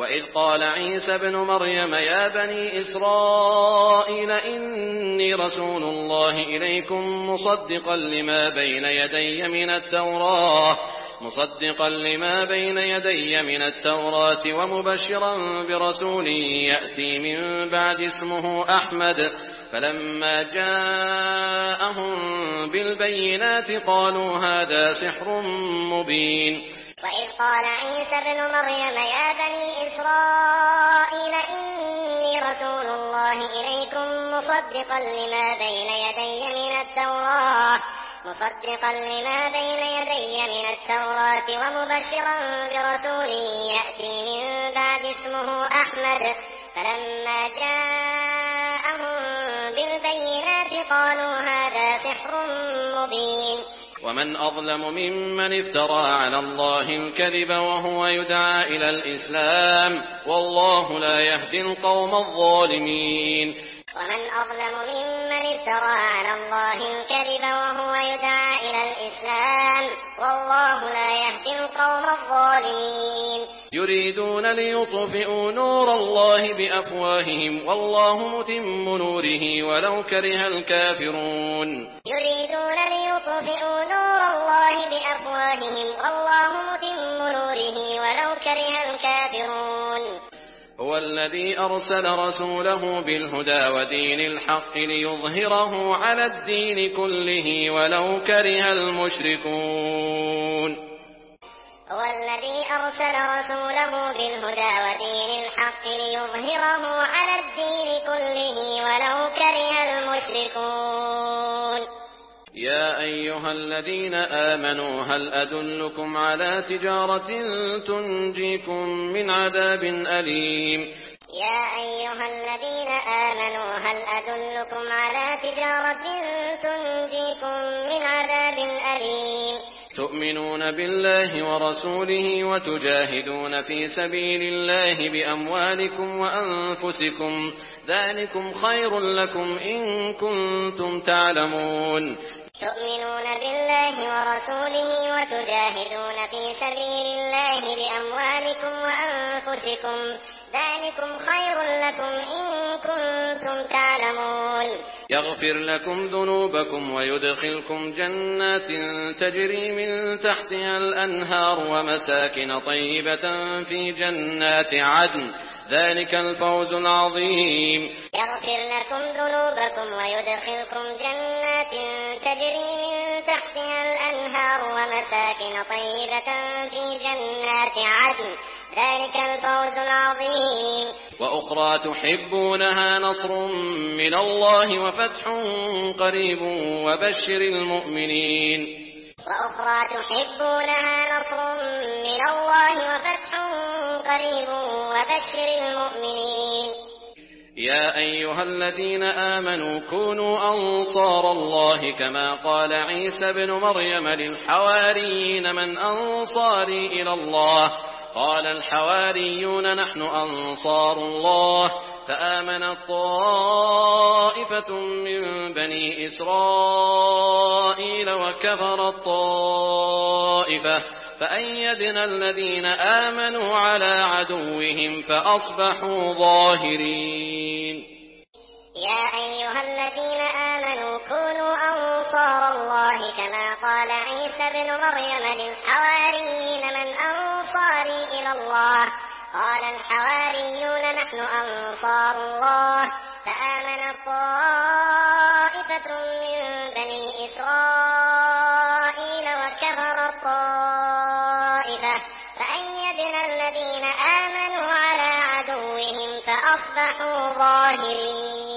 وإذ قال عيسى ابن مريم يا بني إسرائيل إني رسول الله إليكم مصدقا لما بين يدي من التوراة ومبشرا برسول يأتي من بعد اسمه أحمد فلما جاءهم بالبينات قالوا هذا سحر مبين. وإذ قال عيسى ابن مريم يا بني إسرائيل إني رسول الله إليكم مصدقا لما بين يدي من التوراة ومبشرا برسول يأتي من بعد اسمه أحمد فلما جاءهم بالبينات قالوا هذا سحر مبين. ومن أظلم ممن افترى على الله الكذب وهو يدعى إلى الإسلام والله لا يهدي القوم الظالمين. ومن أظلم ممن افترى على الله الكذب وهو يدعى إلى الإسلام والله لا يهدي القوم الظالمين. يريدون ليطفئوا نور الله بأفواههم والله متم نوره ولو كره الكافرون. يريدون ليطفئوا نور الله بأفواههم والله متم نوره ولو كره الكافرون. هو الذي أرسل رسوله بالهدى ودين الحق ليظهره على الدين كله ولو كره المشركون. هو الذي أرسل رسوله بالهدى ودين الحق ليظهره على الدين كله ولو كره المشركون. يا أيها الذين آمنوا هل أدلكم على تجارة تنجيكم من عذاب أليم. يا أيها الذين آمنوا هل أدلكم على تجارة تنجيكم من عذاب أليم. تؤمنون بالله ورسوله وتجاهدون في سبيل الله بأموالكم وأنفسكم ذلكم خير لكم إن كنتم تعلمون. تؤمنون بالله ورسوله وتجاهدون في سبيل الله بأموالكم وأنفسكم ذلكم خير لكم إن كنتم تعلمون. يغفر لكم ذنوبكم ويدخلكم جنات تجري من تحتها الأنهار ومساكن طيبة في جنات عدن ذلك الفوز العظيم. يغفر لكم ذنوبكم ويدخلكم جنات تجري من تحتها الأنهار ومساكن طيبة في جنات عدن ذلك الفوز العظيم. وأخرى تحبونها نصر من الله وفتح قريب وبشر المؤمنين. وأخرى تحبونها نصر من الله وفتح قريب وبشر المؤمنين. يا أيها الذين آمنوا كونوا أنصار الله كما قال عيسى بن مريم للحواريين من أنصاري إلى الله قال الحواريون نحن أنصار الله فآمنت طائفة من بني إسرائيل وكفرت طائفة فأيدنا الذين آمنوا على عدوهم فأصبحوا ظاهرين. يا أيها الذين آمنوا كونوا أنصار الله كما قال عيسى بن مريم للحواريين من أنصاري إلى الله قال الحواريون نحن أنصار الله فآمنت طائفة من بني إسرائيل وكفرت طائفة فأيدنا الذين آمنوا على عدوهم فأصبحوا ظاهرين.